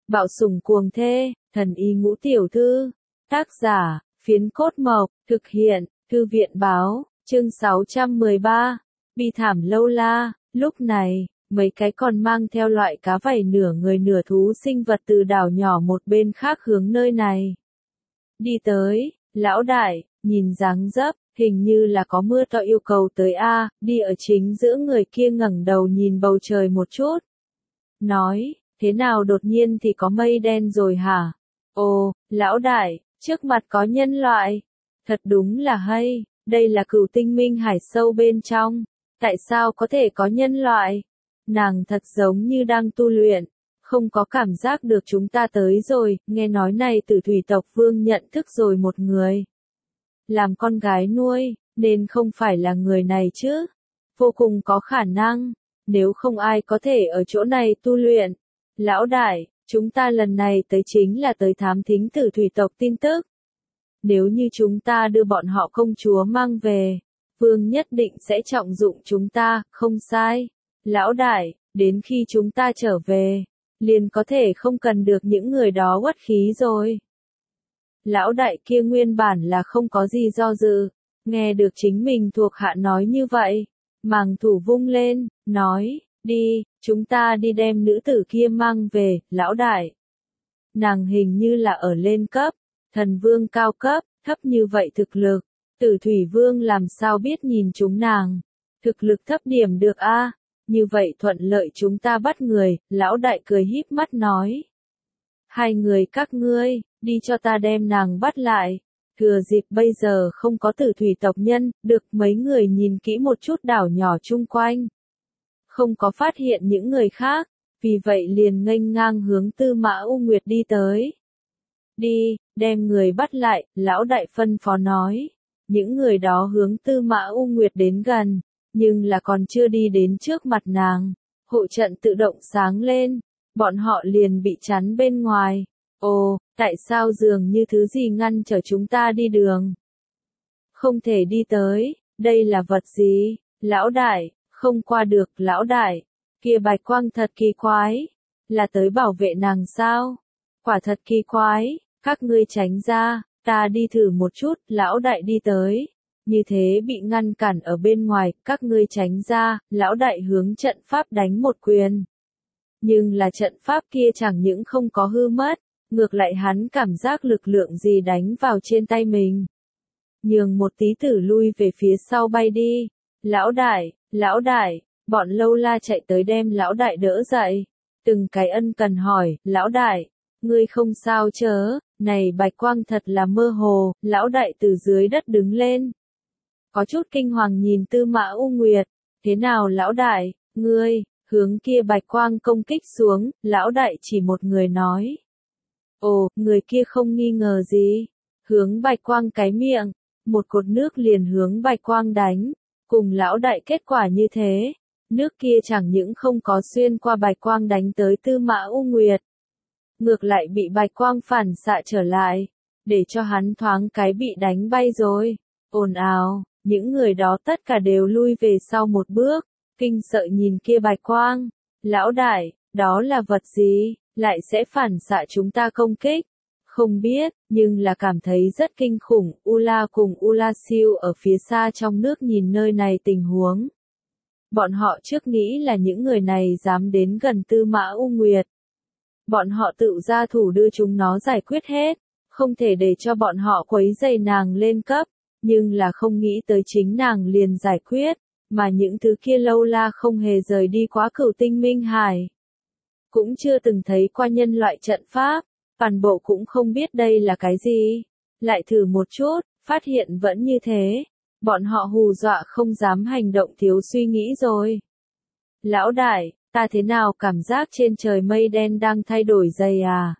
Bạo sủng cuồng thê, thần y ngũ tiểu thư. Tác giả, Phiến Cốt Mộc, thực hiện, Thư viện báo, chương 613. Bi thảm lâu la. Lúc này, mấy cái còn mang theo loại cá vảy nửa người nửa thú sinh vật từ đảo nhỏ một bên khác hướng nơi này đi tới. Lão đại, nhìn dáng dấp, hình như là có mưa to yêu cầu tới a. Đi ở chính giữa người kia ngẩng đầu nhìn bầu trời một chút. Nói, thế nào đột nhiên thì có mây đen rồi hả? Ồ, lão đại, trước mặt có nhân loại. Thật đúng là hay, đây là Cửu Tinh Minh Hải sâu bên trong. Tại sao có thể có nhân loại? Nàng thật giống như đang tu luyện, không có cảm giác được chúng ta tới rồi. Nghe nói này Tử Thủy tộc vương nhận thức rồi một người làm con gái nuôi, nên không phải là người này chứ. Vô cùng có khả năng, nếu không ai có thể ở chỗ này tu luyện. Lão đại, chúng ta lần này tới chính là tới thám thính Tử Thủy tộc tin tức. Nếu như chúng ta đưa bọn họ công chúa mang về, vương nhất định sẽ trọng dụng chúng ta, không sai. Lão đại, đến khi chúng ta trở về, liền có thể không cần được những người đó uất khí rồi. Lão đại kia nguyên bản là không có gì do dự, nghe được chính mình thuộc hạ nói như vậy, màng thủ vung lên, nói, đi, chúng ta đi đem nữ tử kia mang về. Lão đại, nàng hình như là ở lên cấp, thần vương cao cấp, thấp như vậy thực lực, Tử Thủy vương làm sao biết nhìn chúng nàng, thực lực thấp điểm được a? Như vậy thuận lợi chúng ta bắt người. Lão đại cười híp mắt nói, hai người các ngươi, đi cho ta đem nàng bắt lại. Thừa dịp bây giờ không có Tử Thủy tộc nhân, được. Mấy người nhìn kỹ một chút đảo nhỏ chung quanh, không có phát hiện những người khác, vì vậy liền nghênh ngang hướng Tư Mã U Nguyệt đi tới. Đi, đem người bắt lại. Lão đại phân phó nói. Những người đó hướng Tư Mã U Nguyệt đến gần, nhưng là còn chưa đi đến trước mặt nàng, hộ trận tự động sáng lên, bọn họ liền bị chắn bên ngoài. Ồ, tại sao dường như thứ gì ngăn trở chúng ta đi đường? Không thể đi tới, đây là vật gì? Lão đại, không qua được. Lão đại, kia bạch quang thật kỳ quái, là tới bảo vệ nàng sao? Quả thật kỳ quái, các ngươi tránh ra, ta đi thử một chút. Lão đại đi tới, như thế bị ngăn cản ở bên ngoài, các ngươi tránh ra. Lão đại hướng trận pháp đánh một quyền. Nhưng là trận pháp kia chẳng những không có hư mất, ngược lại hắn cảm giác lực lượng gì đánh vào trên tay mình. Nhường một tí tử lui về phía sau bay đi. Lão đại, bọn lâu la chạy tới đem lão đại đỡ dậy. Từng cái ân cần hỏi, lão đại, ngươi không sao chớ, này bạch quang thật là mơ hồ. Lão đại từ dưới đất đứng lên, có chút kinh hoàng nhìn Tư Mã U Nguyệt. Thế nào lão đại, ngươi, hướng kia bạch quang công kích xuống. Lão đại chỉ một người nói. Ồ, người kia không nghi ngờ gì, hướng bạch quang cái miệng, một cột nước liền hướng bạch quang đánh, cùng lão đại kết quả như thế, nước kia chẳng những không có xuyên qua bạch quang đánh tới Tư Mã U Nguyệt, ngược lại bị bạch quang phản xạ trở lại, để cho hắn thoáng cái bị đánh bay rồi. Ồn ào, những người đó tất cả đều lui về sau một bước, kinh sợ nhìn kia bạch quang. Lão đại, đó là vật gì? Lại sẽ phản xạ chúng ta công kích? Không biết, nhưng là cảm thấy rất kinh khủng. Ula cùng Ula Siêu ở phía xa trong nước nhìn nơi này tình huống. Bọn họ trước nghĩ là những người này dám đến gần Tư Mã U Nguyệt. Bọn họ tự ra thủ đưa chúng nó giải quyết hết, không thể để cho bọn họ quấy rầy nàng lên cấp, nhưng là không nghĩ tới chính nàng liền giải quyết, mà những thứ kia lâu la không hề rời đi quá Cửu Tinh Minh Hải. Cũng chưa từng thấy qua nhân loại trận pháp, toàn bộ cũng không biết đây là cái gì. Lại thử một chút, phát hiện vẫn như thế. Bọn họ hù dọa không dám hành động, thiếu suy nghĩ rồi. Lão đại, ta thế nào cảm giác trên trời mây đen đang thay đổi dày à?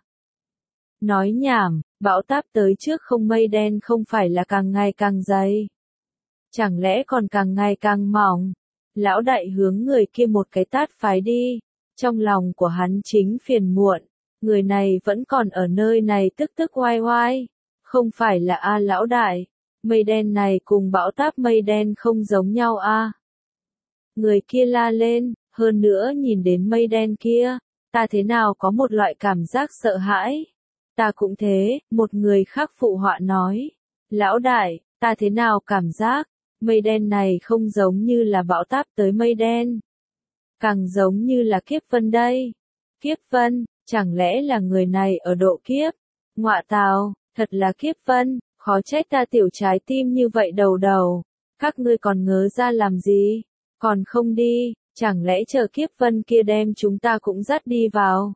Nói nhảm, bão táp tới trước không mây đen không phải là càng ngày càng dày. Chẳng lẽ còn càng ngày càng mỏng? Lão đại hướng người kia một cái tát phái đi. Trong lòng của hắn chính phiền muộn, người này vẫn còn ở nơi này tức tức oai oai. Không phải là a lão đại, mây đen này cùng bão táp mây đen không giống nhau a. Người kia la lên, hơn nữa nhìn đến mây đen kia, Ta thế nào có một loại cảm giác sợ hãi. Ta cũng thế, một người khác phụ họa nói. Lão đại, ta thế nào cảm giác, mây đen này không giống như là bão táp tới mây đen. Càng giống như là kiếp vân đây. Kiếp vân, chẳng lẽ là người này ở độ kiếp? Ngọa tào, thật là kiếp vân, khó trách ta tiểu trái tim như vậy đầu đầu. Các ngươi còn ngớ ra làm gì? Còn không đi, chẳng lẽ chờ kiếp vân kia đem chúng ta cũng dắt đi vào?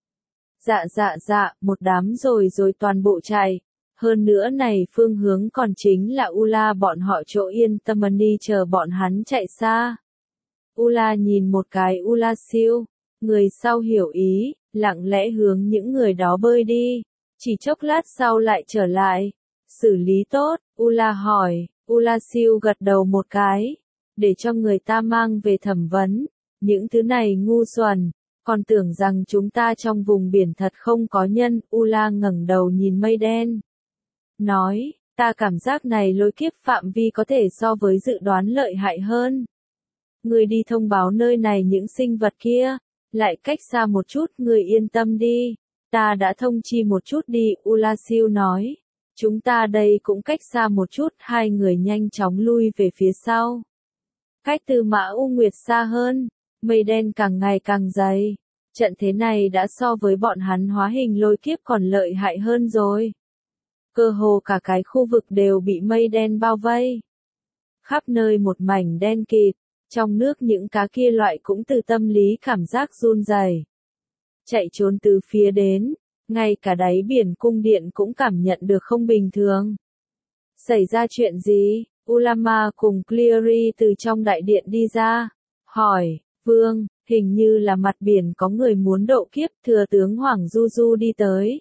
Dạ, một đám rồi toàn bộ chạy. Hơn nữa này phương hướng còn chính là Ula bọn họ chỗ yên tâm đi chờ bọn hắn chạy xa. Ula nhìn một cái Ula siêu, người sau hiểu ý, lặng lẽ hướng những người đó bơi đi. Chỉ chốc lát sau lại trở lại. Xử lý tốt, Ula hỏi, Ula siêu gật đầu một cái. Để cho người ta mang về thẩm vấn. Những thứ này ngu xuẩn. Còn tưởng rằng chúng ta trong vùng biển thật không có nhân. Ula ngẩng đầu nhìn mây đen. Nói, ta cảm giác này lôi kiếp phạm vi có thể so với dự đoán lợi hại hơn. Người đi thông báo nơi này những sinh vật kia. Lại cách xa một chút, người yên tâm đi. Ta đã thông chi một chút đi, Ula siêu nói. Chúng ta đây cũng cách xa một chút, hai người nhanh chóng lui về phía sau. Cách Tư Mã U Nguyệt xa hơn, mây đen càng ngày càng dày. Trận thế này đã so với bọn hắn hóa hình lôi kiếp còn lợi hại hơn rồi. Cơ hồ cả cái khu vực đều bị mây đen bao vây. Khắp nơi một mảnh đen kịt, trong nước những cá kia loại cũng từ tâm lý cảm giác run rẩy. Chạy trốn từ phía đến, ngay cả đáy biển cung điện cũng cảm nhận được không bình thường. Xảy ra chuyện gì? Ulama cùng Cleary từ trong đại điện đi ra, hỏi, Vương, hình như là mặt biển có người muốn độ kiếp, thừa tướng Hoàng Du Du đi tới.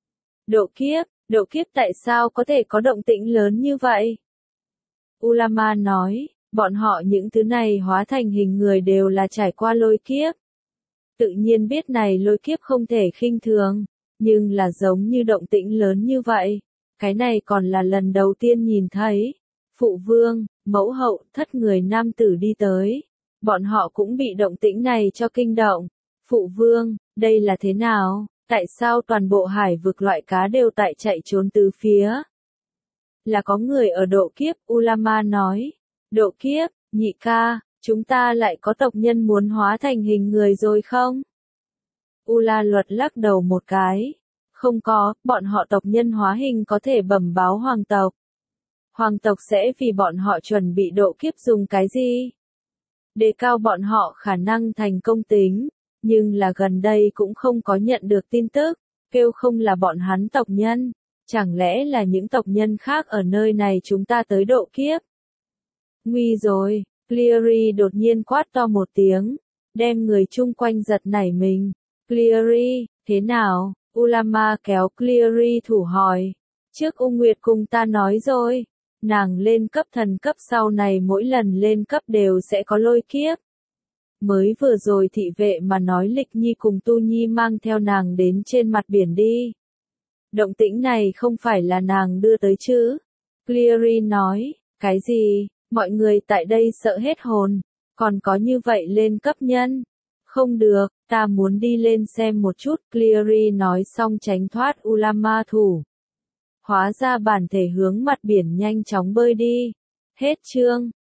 Độ kiếp tại sao có thể có động tĩnh lớn như vậy? Ulama nói, bọn họ những thứ này hóa thành hình người đều là trải qua lôi kiếp. Tự nhiên biết này lôi kiếp không thể khinh thường, nhưng là giống như động tĩnh lớn như vậy. Cái này còn là lần đầu tiên nhìn thấy. Phụ vương, mẫu hậu, thất người nam tử đi tới. Bọn họ cũng bị động tĩnh này cho kinh động. Phụ vương, đây là thế nào? Tại sao toàn bộ hải vực loại cá đều tại chạy trốn từ phía? Là có người ở độ kiếp, Ulama nói. Độ kiếp, nhị ca, chúng ta lại có tộc nhân muốn hóa thành hình người rồi không? Ula Luật lắc đầu một cái. Không có, bọn họ tộc nhân hóa hình có thể bẩm báo hoàng tộc. Hoàng tộc sẽ vì bọn họ chuẩn bị độ kiếp dùng cái gì? Đề cao bọn họ khả năng thành công tính, nhưng là gần đây cũng không có nhận được tin tức, kêu không là bọn hắn tộc nhân, chẳng lẽ là những tộc nhân khác ở nơi này chúng ta tới độ kiếp? Nguy rồi, Cleary đột nhiên quát to một tiếng, đem người chung quanh giật nảy mình. Cleary, thế nào? Ulama kéo Cleary thủ hỏi. Trước U Nguyệt cùng ta nói rồi, nàng lên cấp thần cấp sau này mỗi lần lên cấp đều sẽ có lôi kiếp. Mới vừa rồi thị vệ mà nói Lịch Nhi cùng Tu Nhi mang theo nàng đến trên mặt biển đi. Động tĩnh này không phải là nàng đưa tới chứ? Cleary nói, cái gì? Mọi người tại đây sợ hết hồn, còn có như vậy lên cấp nhân. Không được, ta muốn đi lên xem một chút, Cleary nói xong tránh thoát Ulama thủ. Hóa ra bản thể hướng mặt biển nhanh chóng bơi đi. Hết chương.